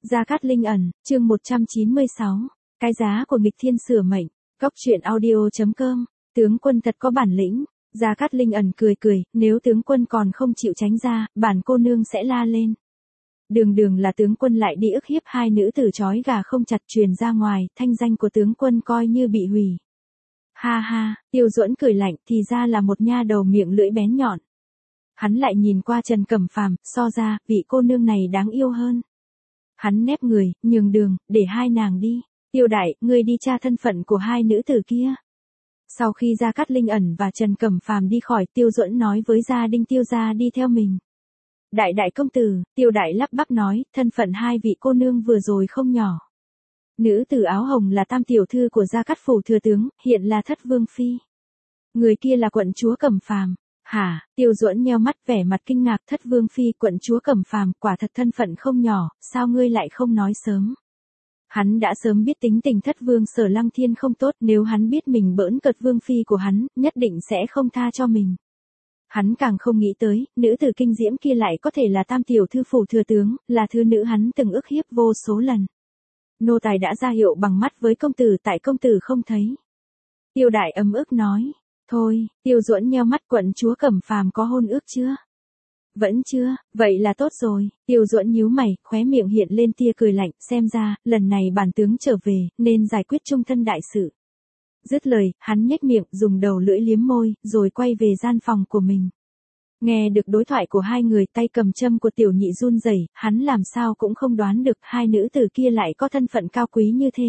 Gia Cát Linh ẩn, chương 196. Cái giá của nghịch thiên sửa mệnh. Góc truyện audio.com. Tướng quân thật có bản lĩnh. Gia Cát Linh ẩn cười cười, nếu tướng quân còn không chịu tránh ra, bản cô nương sẽ la lên. Đường là tướng quân lại đi ức hiếp hai nữ tử trói gà không chặt truyền ra ngoài, thanh danh của tướng quân coi như bị hủy. Ha ha, Tiêu Duẫn cười lạnh, thì ra là một nha đầu miệng lưỡi bén nhọn. Hắn lại nhìn qua Trần Cẩm Phàm, so ra, vị cô nương này đáng yêu hơn. Hắn nép người, nhường đường, để hai nàng đi. Tiêu đại, ngươi đi tra thân phận của hai nữ tử kia. Sau khi Gia Cát Linh ẩn và Trần Cẩm Phàm đi khỏi, Tiêu Duẫn nói với gia đình Tiêu gia đi theo mình. Đại công tử, Tiêu đại lắp bắp nói, thân phận hai vị cô nương vừa rồi không nhỏ. Nữ tử áo hồng là tam tiểu thư của Gia Cát phủ thừa tướng, hiện là thất vương phi. Người kia là quận chúa Cẩm Phàm. Hả? Tiêu Duẫn nheo mắt vẻ mặt kinh ngạc, thất vương phi quận chúa Cẩm Phàm, quả thật thân phận không nhỏ, sao ngươi lại không nói sớm? Hắn đã sớm biết tính tình thất vương Sở Lăng Thiên không tốt, nếu hắn biết mình bỡn cợt vương phi của hắn, nhất định sẽ không tha cho mình. Hắn càng không nghĩ tới, nữ tử kinh diễm kia lại có thể là tam tiểu thư phủ thừa tướng, là thứ nữ hắn từng ức hiếp vô số lần. Nô tài đã ra hiệu bằng mắt với công tử, tại công tử không thấy. Tiêu đại ấm ức nói. Thôi, Tiêu Duẫn nheo mắt, quận chúa Cẩm Phàm có hôn ước chưa? Vẫn chưa, vậy là tốt rồi. Tiêu Duẫn nhíu mày, khóe miệng hiện lên tia cười lạnh, xem ra, lần này bản tướng trở về, nên giải quyết chung thân đại sự. Dứt lời, hắn nhếch miệng, dùng đầu lưỡi liếm môi, rồi quay về gian phòng của mình. Nghe được đối thoại của hai người, tay cầm châm của tiểu nhị run rẩy, hắn làm sao cũng không đoán được hai nữ tử kia lại có thân phận cao quý như thế.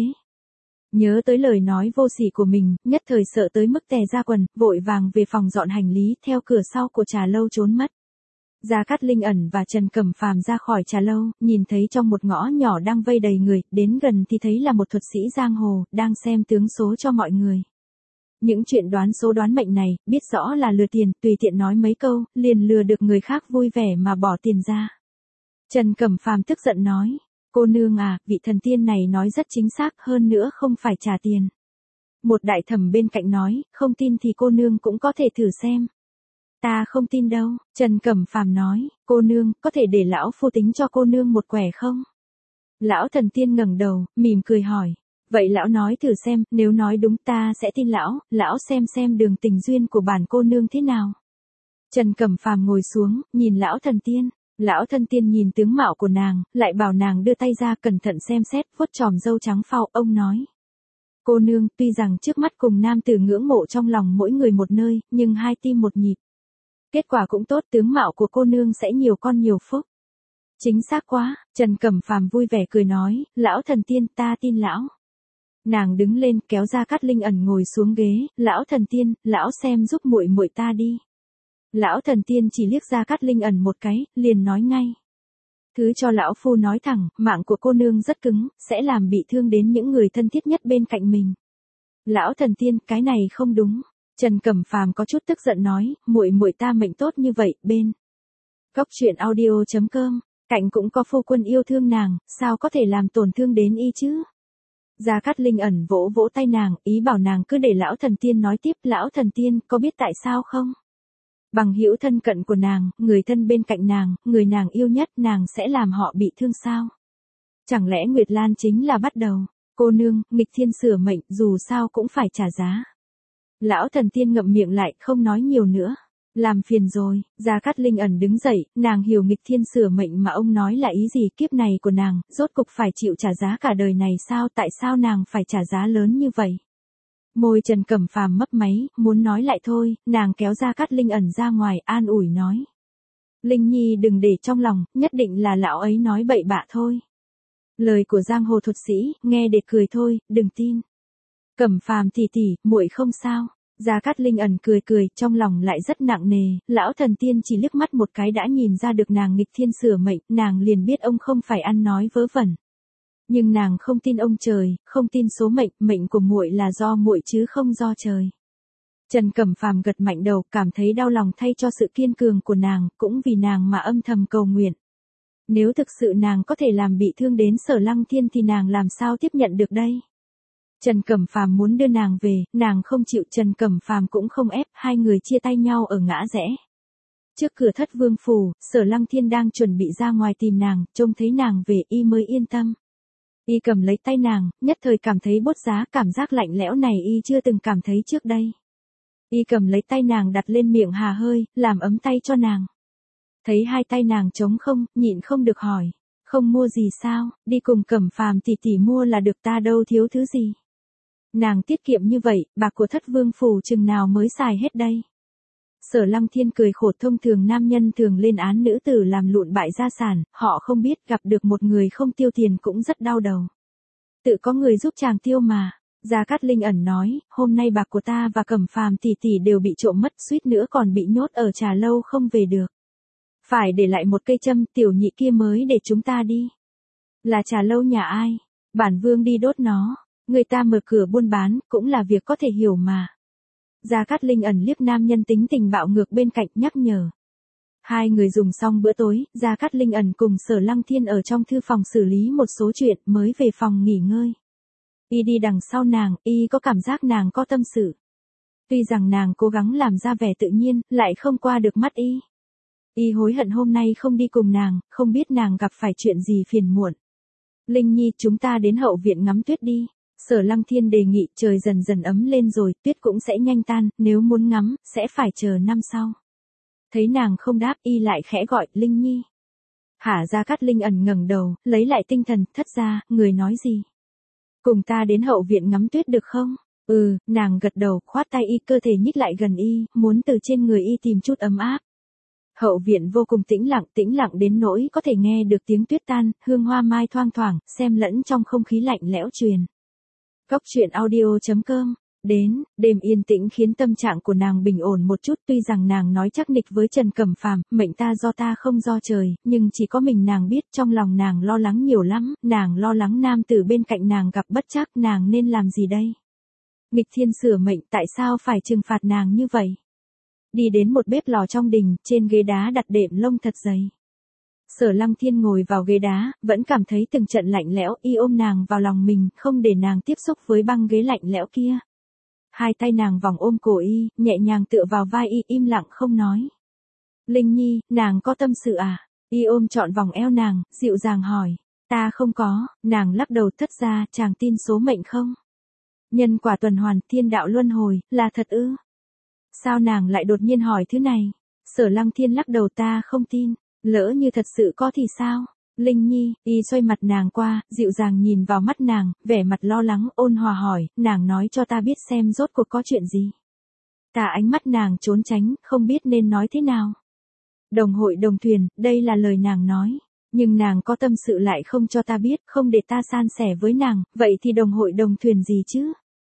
Nhớ tới lời nói vô sỉ của mình, nhất thời sợ tới mức tè ra quần, vội vàng về phòng dọn hành lý, theo cửa sau của trà lâu trốn mất. Gia Cát Linh ẩn và Trần Cẩm Phàm ra khỏi trà lâu, nhìn thấy trong một ngõ nhỏ đang vây đầy người, đến gần thì thấy là một thuật sĩ giang hồ, đang xem tướng số cho mọi người. Những chuyện đoán số đoán mệnh này, biết rõ là lừa tiền, tùy tiện nói mấy câu, liền lừa được người khác vui vẻ mà bỏ tiền ra. Trần Cẩm Phàm tức giận nói. Cô nương à, vị thần tiên này nói rất chính xác, hơn nữa không phải trả tiền. Một đại thẩm bên cạnh nói, không tin thì cô nương cũng có thể thử xem. Ta không tin đâu, Trần Cẩm Phàm nói, cô nương, có thể để lão phu tính cho cô nương một quẻ không? Lão thần tiên ngẩng đầu, mỉm cười hỏi, vậy lão nói thử xem, nếu nói đúng ta sẽ tin lão xem đường tình duyên của bản cô nương thế nào. Trần Cẩm Phàm ngồi xuống, nhìn lão thần tiên. Lão thân tiên nhìn tướng mạo của nàng, lại bảo nàng đưa tay ra cẩn thận xem xét, vuốt chòm râu trắng phau, ông nói. Cô nương, tuy rằng trước mắt cùng nam tử ngưỡng mộ trong lòng mỗi người một nơi, nhưng hai tim một nhịp. Kết quả cũng tốt, tướng mạo của cô nương sẽ nhiều con nhiều phúc. Chính xác quá, Trần Cẩm Phàm vui vẻ cười nói, lão thần tiên, ta tin lão. Nàng đứng lên, kéo Gia Cát Linh ẩn ngồi xuống ghế, lão thần tiên, lão xem giúp muội ta đi. Lão thần tiên chỉ liếc Gia Cát Linh ẩn một cái, liền nói ngay. Thứ cho lão phu nói thẳng, mạng của cô nương rất cứng, sẽ làm bị thương đến những người thân thiết nhất bên cạnh mình. Lão thần tiên, cái này không đúng. Trần Cẩm Phàm có chút tức giận nói, muội ta mệnh tốt như vậy, bên. Góc truyện audio.com, cạnh cũng có phu quân yêu thương nàng, sao có thể làm tổn thương đến y chứ? Gia Cát Linh ẩn vỗ vỗ tay nàng, ý bảo nàng cứ để lão thần tiên nói tiếp, lão thần tiên, có biết tại sao không? Bằng hữu thân cận của nàng, người thân bên cạnh nàng, người nàng yêu nhất, nàng sẽ làm họ bị thương sao? Chẳng lẽ Nguyệt Lan chính là bắt đầu? Cô nương, nghịch thiên sửa mệnh, dù sao cũng phải trả giá. Lão thần tiên ngậm miệng lại, không nói nhiều nữa. Làm phiền rồi, Gia Cát Linh ẩn đứng dậy, nàng hiểu nghịch thiên sửa mệnh mà ông nói là ý gì, kiếp này của nàng, rốt cục phải chịu trả giá cả đời này sao, tại sao nàng phải trả giá lớn như vậy? Môi Trần Cẩm Phàm mấp máy, muốn nói lại thôi, nàng kéo Gia Cát Linh ẩn ra ngoài, an ủi nói. Linh Nhi đừng để trong lòng, nhất định là lão ấy nói bậy bạ thôi. Lời của giang hồ thuật sĩ, nghe để cười thôi, đừng tin. Cẩm Phàm tỷ tỷ, muội không sao. Gia Cát Linh ẩn cười, trong lòng lại rất nặng nề, lão thần tiên chỉ liếc mắt một cái đã nhìn ra được nàng nghịch thiên sửa mệnh, nàng liền biết ông không phải ăn nói vớ vẩn. Nhưng nàng không tin ông trời, không tin số mệnh, mệnh của muội là do muội chứ không do trời. Trần Cẩm Phàm gật mạnh đầu, cảm thấy đau lòng thay cho sự kiên cường của nàng, cũng vì nàng mà âm thầm cầu nguyện. Nếu thực sự nàng có thể làm bị thương đến Sở Lăng Thiên thì nàng làm sao tiếp nhận được đây? Trần Cẩm Phàm muốn đưa nàng về, nàng không chịu, Trần Cẩm Phàm cũng không ép, hai người chia tay nhau ở ngã rẽ. Trước cửa Thất Vương phủ, Sở Lăng Thiên đang chuẩn bị ra ngoài tìm nàng, trông thấy nàng về y mới yên tâm. Y cầm lấy tay nàng, nhất thời cảm thấy bốt giá, cảm giác lạnh lẽo này y chưa từng cảm thấy trước đây. Y cầm lấy tay nàng đặt lên miệng hà hơi, làm ấm tay cho nàng. Thấy hai tay nàng trống không, nhịn không được hỏi. Không mua gì sao, đi cùng Cẩm Phàm tỷ tỷ mua là được, ta đâu thiếu thứ gì. Nàng tiết kiệm như vậy, bạc của Thất Vương phủ chừng nào mới xài hết đây. Sở Lăng Thiên cười khổ, thông thường nam nhân thường lên án nữ tử làm lụn bại gia sản, họ không biết gặp được một người không tiêu tiền cũng rất đau đầu. Tự có người giúp chàng tiêu mà. Gia Cát Linh ẩn nói, hôm nay bạc của ta và Cẩm Phàm tỷ tỷ đều bị trộm mất, suýt nữa còn bị nhốt ở trà lâu không về được. Phải để lại một cây châm, tiểu nhị kia mới để chúng ta đi. Là trà lâu nhà ai? Bản vương đi đốt nó. Người ta mở cửa buôn bán, cũng là việc có thể hiểu mà. Gia Cát Linh ẩn liếc nam nhân tính tình bạo ngược bên cạnh, nhắc nhở. Hai người dùng xong bữa tối, Gia Cát Linh ẩn cùng Sở Lăng Thiên ở trong thư phòng xử lý một số chuyện, mới về phòng nghỉ ngơi. Y đi đằng sau nàng, y có cảm giác nàng có tâm sự. Tuy rằng nàng cố gắng làm ra vẻ tự nhiên, lại không qua được mắt y. Y hối hận hôm nay không đi cùng nàng, không biết nàng gặp phải chuyện gì phiền muộn. Linh Nhi, chúng ta đến hậu viện ngắm tuyết đi. Sở Lăng Thiên đề nghị, trời dần dần ấm lên rồi, tuyết cũng sẽ nhanh tan, nếu muốn ngắm, sẽ phải chờ năm sau. Thấy nàng không đáp, y lại khẽ gọi, Linh Nhi. Hả? Gia Cát Linh ẩn ngẩng đầu, lấy lại tinh thần, thất gia, người nói gì? Cùng ta đến hậu viện ngắm tuyết được không? Nàng gật đầu, khoát tay y, cơ thể nhích lại gần y, muốn từ trên người y tìm chút ấm áp. Hậu viện vô cùng tĩnh lặng đến nỗi có thể nghe được tiếng tuyết tan, hương hoa mai thoang thoảng, xem lẫn trong không khí lạnh lẽo truyền. Cốc truyện audio.com. Đến, đêm yên tĩnh khiến tâm trạng của nàng bình ổn một chút, tuy rằng nàng nói chắc nịch với Trần Cẩm Phàm, mệnh ta do ta không do trời, nhưng chỉ có mình nàng biết, trong lòng nàng lo lắng nhiều lắm, nàng lo lắng nam tử bên cạnh nàng gặp bất trắc, nàng nên làm gì đây? Nghịch thiên sửa mệnh, tại sao phải trừng phạt nàng như vậy? Đi đến một bếp lò trong đình, trên ghế đá đặt đệm lông thật dày. Sở Lăng Thiên ngồi vào ghế đá, vẫn cảm thấy từng trận lạnh lẽo, y ôm nàng vào lòng mình, không để nàng tiếp xúc với băng ghế lạnh lẽo kia. Hai tay nàng vòng ôm cổ y, nhẹ nhàng tựa vào vai y, im lặng không nói. Linh Nhi, nàng có tâm sự à? Y ôm trọn vòng eo nàng, dịu dàng hỏi. Ta không có, nàng lắc đầu, thất gia, chàng tin số mệnh không? Nhân quả tuần hoàn, thiên đạo luân hồi, là thật ư? Sao nàng lại đột nhiên hỏi thứ này? Sở Lăng Thiên lắc đầu, ta không tin, lỡ như thật sự có thì sao? Linh Nhi, y xoay mặt nàng qua, dịu dàng nhìn vào mắt nàng, vẻ mặt lo lắng, ôn hòa hỏi, nàng nói cho ta biết xem rốt cuộc có chuyện gì. Ta ánh mắt nàng trốn tránh, không biết nên nói thế nào. Đồng hội đồng thuyền, đây là lời nàng nói. Nhưng nàng có tâm sự lại không cho ta biết, không để ta san sẻ với nàng, vậy thì đồng hội đồng thuyền gì chứ?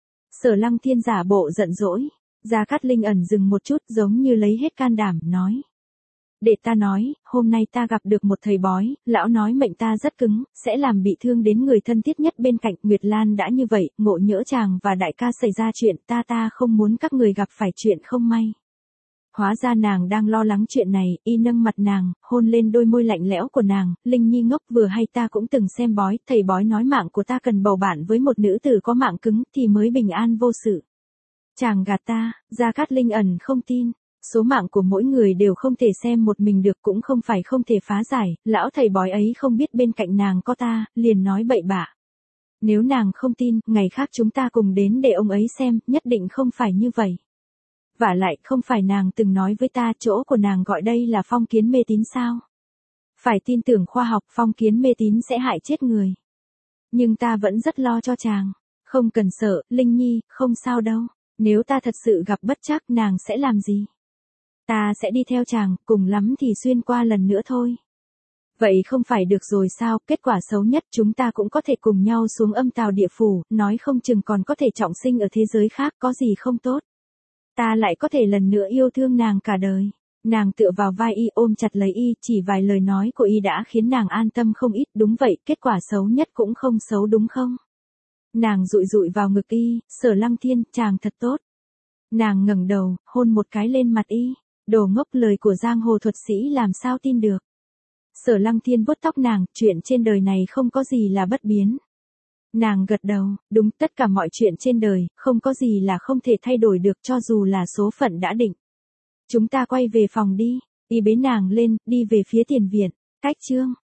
Sở Lăng Thiên giả bộ giận dỗi. Gia Cát Linh ẩn dừng một chút, giống như lấy hết can đảm, nói. Để ta nói, hôm nay ta gặp được một thầy bói, lão nói mệnh ta rất cứng, sẽ làm bị thương đến người thân thiết nhất bên cạnh. Nguyệt Lan đã như vậy, ngộ nhỡ chàng và đại ca xảy ra chuyện, ta không muốn các người gặp phải chuyện không may. Hóa ra nàng đang lo lắng chuyện này, y nâng mặt nàng, hôn lên đôi môi lạnh lẽo của nàng, Linh Nhi ngốc, vừa hay ta cũng từng xem bói, thầy bói nói mạng của ta cần bầu bạn với một nữ tử có mạng cứng, thì mới bình an vô sự. Chàng gạt ta, Gia Cát Linh ẩn không tin. Số mạng của mỗi người đều không thể xem một mình được, cũng không phải không thể phá giải, lão thầy bói ấy không biết bên cạnh nàng có ta, liền nói bậy bạ. Nếu nàng không tin, ngày khác chúng ta cùng đến để ông ấy xem, nhất định không phải như vậy. Vả lại, không phải nàng từng nói với ta chỗ của nàng gọi đây là phong kiến mê tín sao? Phải tin tưởng khoa học, phong kiến mê tín sẽ hại chết người. Nhưng ta vẫn rất lo cho chàng. Không cần sợ, Linh Nhi, không sao đâu. Nếu ta thật sự gặp bất trắc, nàng sẽ làm gì? Ta sẽ đi theo chàng, cùng lắm thì xuyên qua lần nữa thôi. Vậy không phải được rồi sao? Kết quả xấu nhất chúng ta cũng có thể cùng nhau xuống âm tào địa phủ, nói không chừng còn có thể trọng sinh ở thế giới khác, có gì không tốt. Ta lại có thể lần nữa yêu thương nàng cả đời. Nàng tựa vào vai y, ôm chặt lấy y, chỉ vài lời nói của y đã khiến nàng an tâm không ít. Đúng vậy, kết quả xấu nhất cũng không xấu đúng không? Nàng dụi dụi vào ngực y, Sở Lăng Thiên, chàng thật tốt. Nàng ngẩng đầu, hôn một cái lên mặt y. Đồ ngốc, lời của giang hồ thuật sĩ làm sao tin được. Sở Lăng Thiên vuốt tóc nàng, chuyện trên đời này không có gì là bất biến. Nàng gật đầu, đúng, tất cả mọi chuyện trên đời, không có gì là không thể thay đổi được, cho dù là số phận đã định. Chúng ta quay về phòng đi. Y bế nàng lên, đi về phía tiền viện. Cách chương